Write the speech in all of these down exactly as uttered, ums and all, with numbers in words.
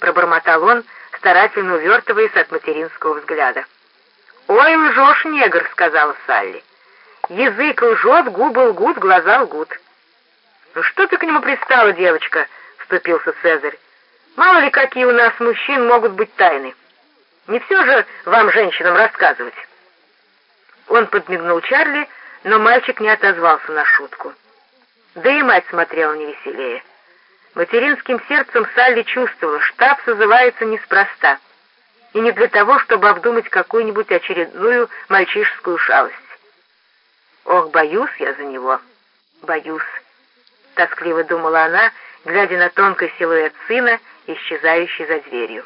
пробормотал он, старательно увертываясь от материнского взгляда. «Ой, лжешь, негр», — сказала Салли. «Язык лжет, губы лгут, глаза лгут». «Ну что ты к нему пристала, девочка?» — вступился Цезарь. «Мало ли какие у нас мужчин могут быть тайны. Не все же вам, женщинам, рассказывать». Он подмигнул Чарли, но мальчик не отозвался на шутку. Да и мать смотрела невеселее. Материнским сердцем Салли чувствовала, штаб созывается неспроста, и не для того, чтобы обдумать какую-нибудь очередную мальчишескую шалость. «Ох, боюсь я за него, боюсь», — тоскливо думала она, глядя на тонкий силуэт сына, исчезающий за дверью.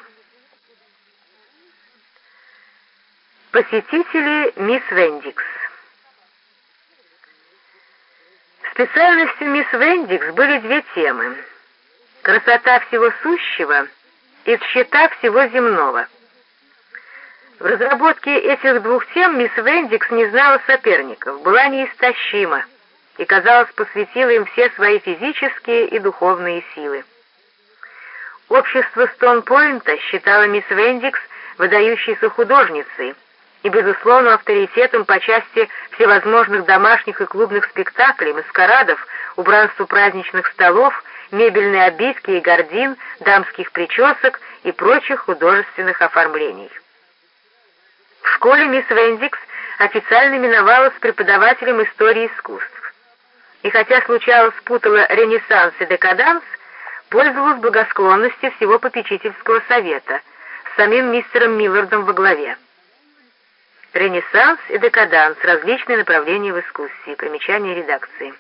Посетители мисс Вендикс. Специальностью мисс Вендикс были две темы: красота всего сущего и тщета всего земного. В разработке этих двух тем мисс Вендикс не знала соперников, была неистощима и, казалось, посвятила им все свои физические и духовные силы. Общество Стоун-Пойнта считало мисс Вендикс выдающейся художницей и, безусловно, авторитетом по части всевозможных домашних и клубных спектаклей, маскарадов, убранству праздничных столов, мебельной обивки и гардин, дамских причесок и прочих художественных оформлений. В школе мисс Вендикс официально именовалась преподавателем истории искусств, и хотя случалось путала ренессанс и декаданс, пользовалась благосклонностью всего попечительского совета с самим мистером Миллардом во главе. Ренессанс и декаданс — различные направления в искусстве. Примечание редакции.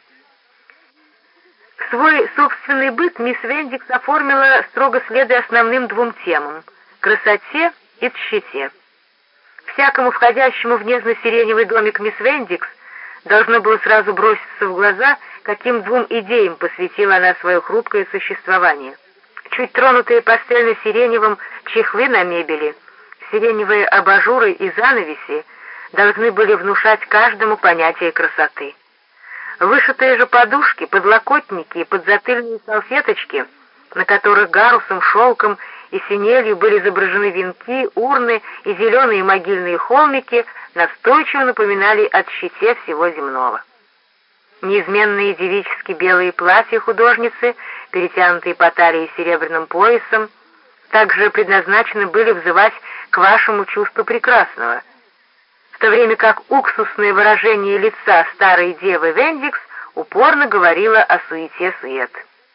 Свой собственный быт мисс Вендикс оформила, строго следуя основным двум темам — красоте и тщете. Всякому входящему в нежно-сиреневый домик мисс Вендикс должно было сразу броситься в глаза, каким двум идеям посвятила она свое хрупкое существование. Чуть тронутые пастельно-сиреневым чехлы на мебели, сиреневые абажуры и занавеси должны были внушать каждому понятие красоты. Вышитые же подушки, подлокотники и подзатыльные салфеточки, на которых гарусом, шелком и синелью были изображены венки, урны и зеленые могильные холмики, настойчиво напоминали о тщете всего земного. Неизменные девически белые платья художницы, перетянутые по талии серебряным поясом, также предназначены были взывать к вашему чувству прекрасного, в то время как уксусное выражение лица старой девы Вендикс упорно говорило о суете-сует.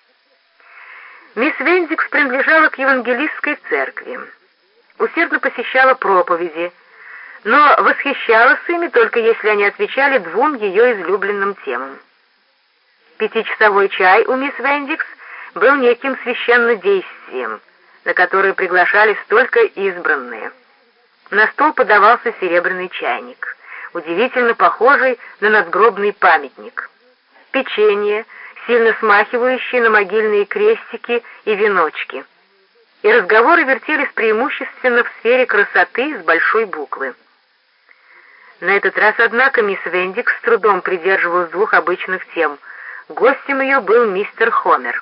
Мисс Вендикс принадлежала к евангелистской церкви, усердно посещала проповеди, но восхищалась ими только если они отвечали двум ее излюбленным темам. Пятичасовой чай у мисс Вендикс был неким священнодействием, на которое приглашались только избранные. На стол подавался серебряный чайник, удивительно похожий на надгробный памятник. Печенье, сильно смахивающие на могильные крестики и веночки. И разговоры вертелись преимущественно в сфере красоты с большой буквы. На этот раз, однако, мисс Вендикс с трудом придерживалась двух обычных тем. Гостем ее был мистер Хомер.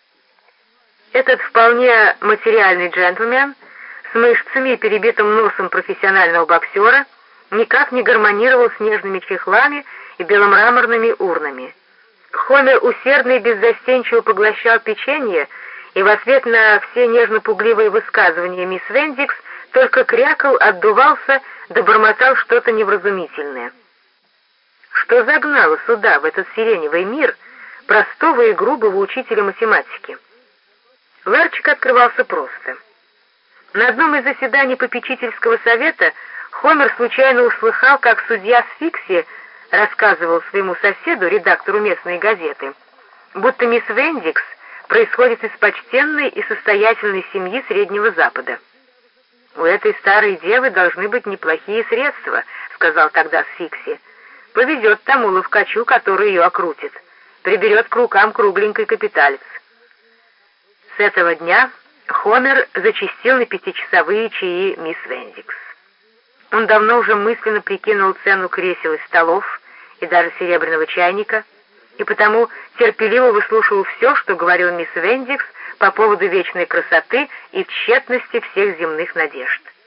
Этот вполне материальный джентльмен с мышцами и перебитым носом профессионального боксера никак не гармонировал с нежными чехлами и беломраморными урнами. Хомер усердно и беззастенчиво поглощал печенье и в ответ на все нежно-пугливые высказывания мисс Вендикс только крякал, отдувался, да бормотал что-то невразумительное. Что загнало сюда, в этот сиреневый мир, простого и грубого учителя математики? Ларчик открывался просто. На одном из заседаний попечительского совета Хомер случайно услыхал, как судья Сфикси рассказывал своему соседу, редактору местной газеты, будто мисс Вендикс происходит из почтенной и состоятельной семьи Среднего Запада. «У этой старой девы должны быть неплохие средства», — сказал тогда Сфикси. «Повезет тому ловкачу, который ее окрутит, приберет к рукам кругленький капиталец». С этого дня Хомер зачастил на пятичасовые чаи мисс Вендикс. Он давно уже мысленно прикинул цену кресел и столов и даже серебряного чайника, и потому терпеливо выслушивал все, что говорил мисс Вендикс по поводу вечной красоты и тщетности всех земных надежд.